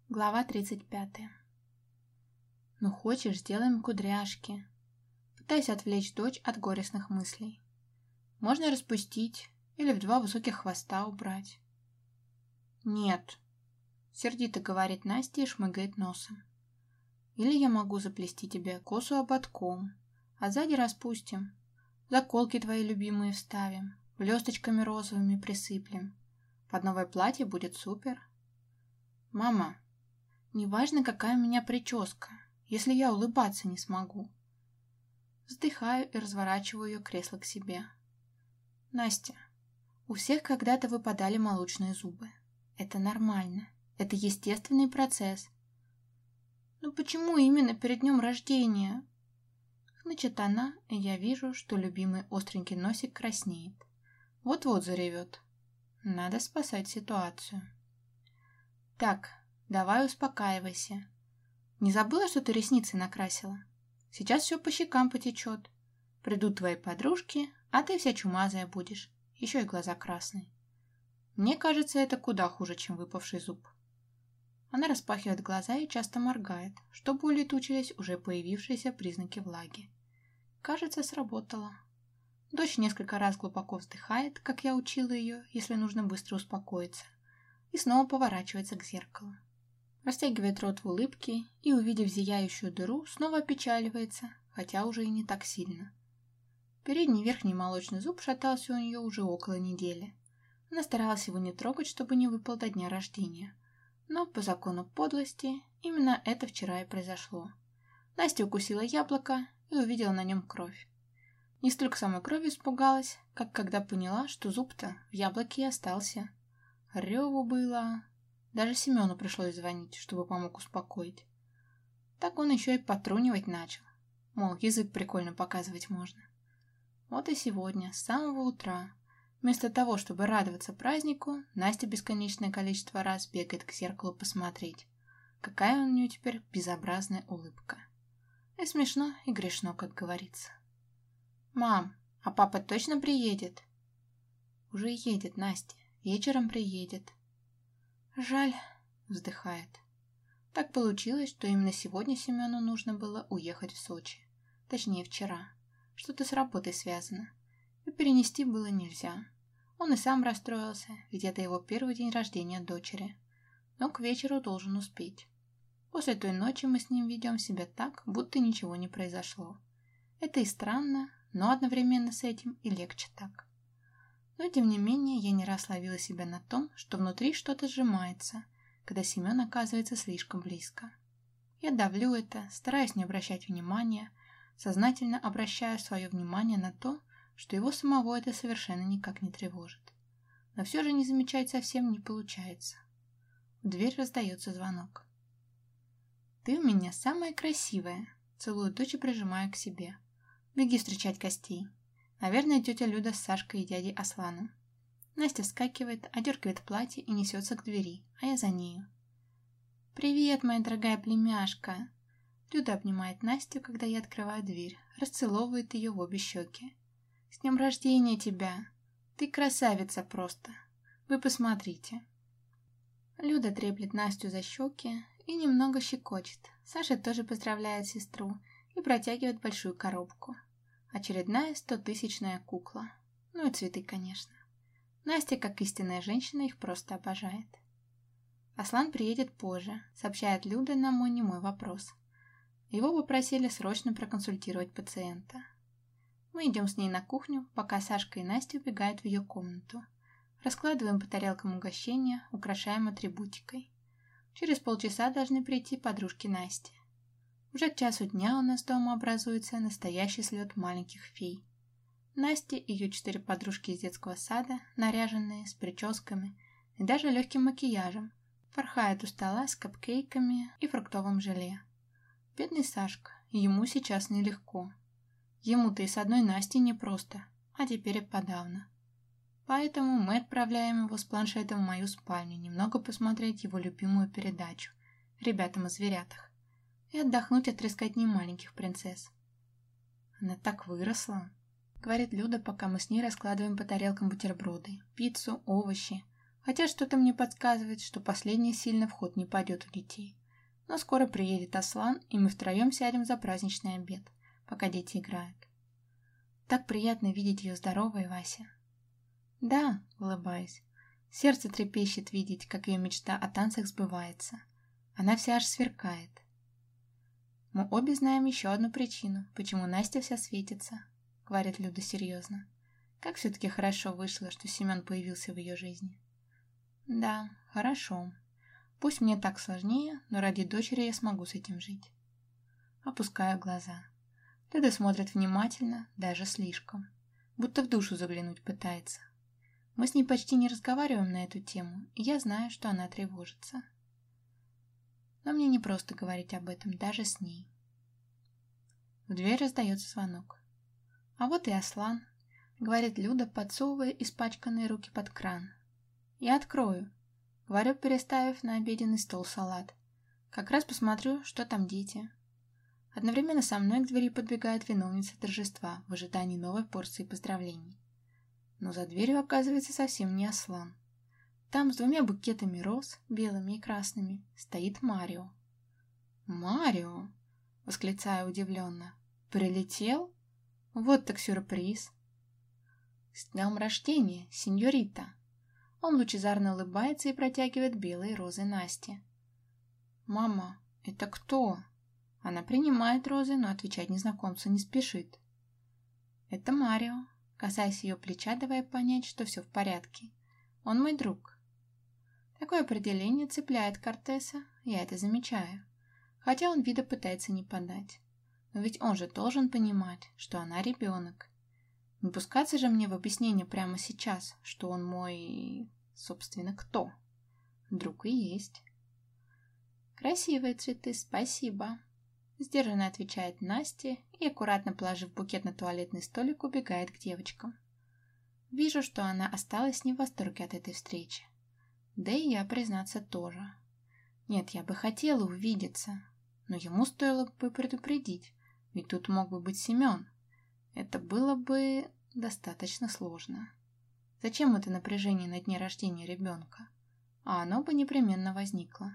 Глава 35. Ну хочешь, сделаем кудряшки. Пытаюсь отвлечь дочь от горестных мыслей. Можно распустить или в 2 высоких хвоста убрать. Нет, сердито говорит Настя и шмыгает носом. Или я могу заплести тебе косу ободком, а сзади распустим. Заколки твои любимые вставим, блесточками розовыми присыплем. Под новое платье будет супер. Мама, неважно, какая у меня прическа, если я улыбаться не смогу. Вздыхаю и разворачиваю ее кресло к себе. Настя, у всех когда-то выпадали молочные зубы. Это нормально. Это естественный процесс. Но почему именно перед днем рождения? Хнычет она, и я вижу, что любимый остренький носик краснеет. Вот-вот заревет. Надо спасать ситуацию. Так, давай успокаивайся. Не забыла, что ты ресницы накрасила? Сейчас все по щекам потечет. Придут твои подружки, а ты вся чумазая будешь. Еще и глаза красные. Мне кажется, это куда хуже, чем выпавший зуб. Она распахивает глаза и часто моргает, чтобы улетучились уже появившиеся признаки влаги. Кажется, сработало. Дочь несколько раз глубоко вздыхает, как я учила ее, если нужно быстро успокоиться, и снова поворачивается к зеркалу. Растягивает рот в улыбке и, увидев зияющую дыру, снова опечаливается, хотя уже и не так сильно. Передний верхний молочный зуб шатался у нее уже около недели. Она старалась его не трогать, чтобы не выпал до дня рождения. Но по закону подлости именно это вчера и произошло. Настя укусила яблоко и увидела на нем кровь. Не столько самой крови испугалась, как когда поняла, что зуб-то в яблоке и остался. Реву было. Даже Семену пришлось звонить, чтобы помог успокоить. Так он еще и потрунивать начал. Мол, язык прикольно показывать можно. Вот и сегодня, с самого утра, вместо того, чтобы радоваться празднику, Настя бесконечное количество раз бегает к зеркалу посмотреть, какая у нее теперь безобразная улыбка. И смешно, и грешно, как говорится. «Мам, а папа точно приедет?» «Уже едет, Настя. Вечером приедет». «Жаль», — вздыхает. Так получилось, что именно сегодня Семену нужно было уехать в Сочи. Точнее, вчера. Что-то с работой связано. И перенести было нельзя. Он и сам расстроился, ведь это его первый день рождения дочери. Но к вечеру должен успеть. После той ночи мы с ним ведем себя так, будто ничего не произошло. Это и странно, но одновременно с этим и легче так. Но тем не менее я не раз ловила себя на том, что внутри что-то сжимается, когда Семен оказывается слишком близко. Я давлю это, стараюсь не обращать внимания, сознательно обращаю свое внимание на то, что его самого это совершенно никак не тревожит. Но все же не замечать совсем не получается. В дверь раздается звонок. «Ты у меня самая красивая», — целую дочь и прижимаю к себе. «Беги встречать гостей. Наверное, тетя Люда с Сашкой и дядей Асланом». Настя вскакивает, одергивает платье и несется к двери, а я за нею. «Привет, моя дорогая племяшка!» Люда обнимает Настю, когда я открываю дверь, расцеловывает ее в обе щеки. «С днем рождения тебя! Ты красавица просто! Вы посмотрите!» Люда треплет Настю за щеки и немного щекочет. Саша тоже поздравляет сестру и протягивает большую коробку. Очередная 100-тысячная кукла. Ну и цветы, конечно. Настя, как истинная женщина, их просто обожает. Аслан приедет позже, сообщает Люда на мой немой вопрос. Его попросили срочно проконсультировать пациента. Мы идем с ней на кухню, пока Сашка и Настя убегают в ее комнату. Раскладываем по тарелкам угощения, украшаем атрибутикой. Через полчаса должны прийти подружки Насти. Уже к часу дня у нас дома образуется настоящий слет маленьких фей. Настя и ее 4 подружки из детского сада, наряженные, с прическами и даже легким макияжем, порхают у стола с капкейками и фруктовым желе. Бедный Сашка, ему сейчас нелегко. Ему-то и с одной Настей непросто, а теперь и подавно. Поэтому мы отправляем его с планшетом в мою спальню немного посмотреть его любимую передачу «Ребятам о зверятах» и отдохнуть от трескотни маленьких принцесс. «Она так выросла», — говорит Люда, пока мы с ней раскладываем по тарелкам бутерброды, пиццу, овощи, Хотя что-то мне подсказывает, что последний сильно в ход не пойдет у детей. Но скоро приедет Аслан, и мы втроем сядем за праздничный обед, пока дети играют. Так приятно видеть ее здоровой, Вася. Да, улыбаюсь. Сердце трепещет видеть, как ее мечта о танцах сбывается. Она вся аж сверкает. Мы обе знаем еще одну причину, почему Настя вся светится, говорит Люда серьезно. Как все-таки хорошо вышло, что Семен появился в ее жизни. Да, хорошо. Пусть мне так сложнее, но ради дочери я смогу с этим жить. Опускаю глаза. Люда смотрит внимательно, даже слишком. Будто в душу заглянуть пытается. Мы с ней почти не разговариваем на эту тему, и я знаю, что она тревожится. Но мне не просто говорить об этом, даже с ней. В дверь раздается звонок. А вот и Аслан, говорит Люда, подсовывая испачканные руки под кран. Я открою, говорю, переставив на обеденный стол салат. Как раз посмотрю, что там дети. Одновременно со мной к двери подбегает виновница торжества в ожидании новой порции поздравлений. Но за дверью оказывается совсем не Аслан. Там с двумя букетами роз, белыми и красными, стоит Марио. «Марио!» — восклицаю удивленно. «Прилетел? Вот так сюрприз!» «С днем рождения, сеньорита!» Он лучезарно улыбается и протягивает белые розы Насте. «Мама, это кто?» Она принимает розы, но отвечать незнакомцу не спешит. «Это Марио», касаясь ее плеча, давая понять, что все в порядке. «Он мой друг». Такое определение цепляет Кортеса, я это замечаю, хотя он вида пытается не подать. Но ведь он же должен понимать, что она ребенок. Не пускаться же мне в объяснение прямо сейчас, что он мой... собственно, кто? Друг и есть. «Красивые цветы, спасибо», — сдержанно отвечает Настя и, аккуратно положив букет на туалетный столик, убегает к девочкам. Вижу, что она осталась не в восторге от этой встречи. Да и я, признаться, тоже. Нет, я бы хотела увидеться, но ему стоило бы предупредить, ведь тут мог бы быть Семен. Это было бы достаточно сложно. Зачем это напряжение на дне рождения ребенка? А оно бы непременно возникло.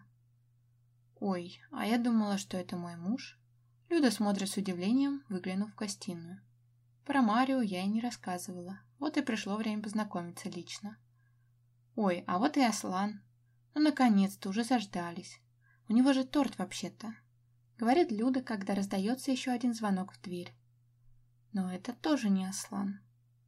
Ой, а я думала, что это мой муж. Люда смотрит с удивлением, выглянув в гостиную. Про Марио я и не рассказывала, вот и пришло время познакомиться лично. Ой, а вот и Аслан. Ну, наконец-то, уже заждались. У него же торт вообще-то. Говорит Люда, когда раздается еще один звонок в дверь. Но это тоже не Аслан.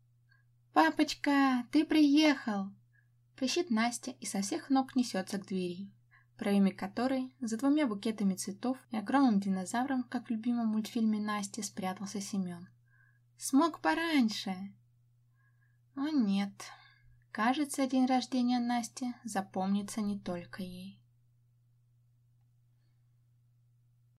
«Папочка, ты приехал!» Кричит Настя и со всех ног несется к двери, в проеме которой, за двумя букетами цветов и огромным динозавром, как в любимом мультфильме Насти, спрятался Семен. «Смог пораньше!» О нет, кажется, день рождения Насти запомнится не только ей.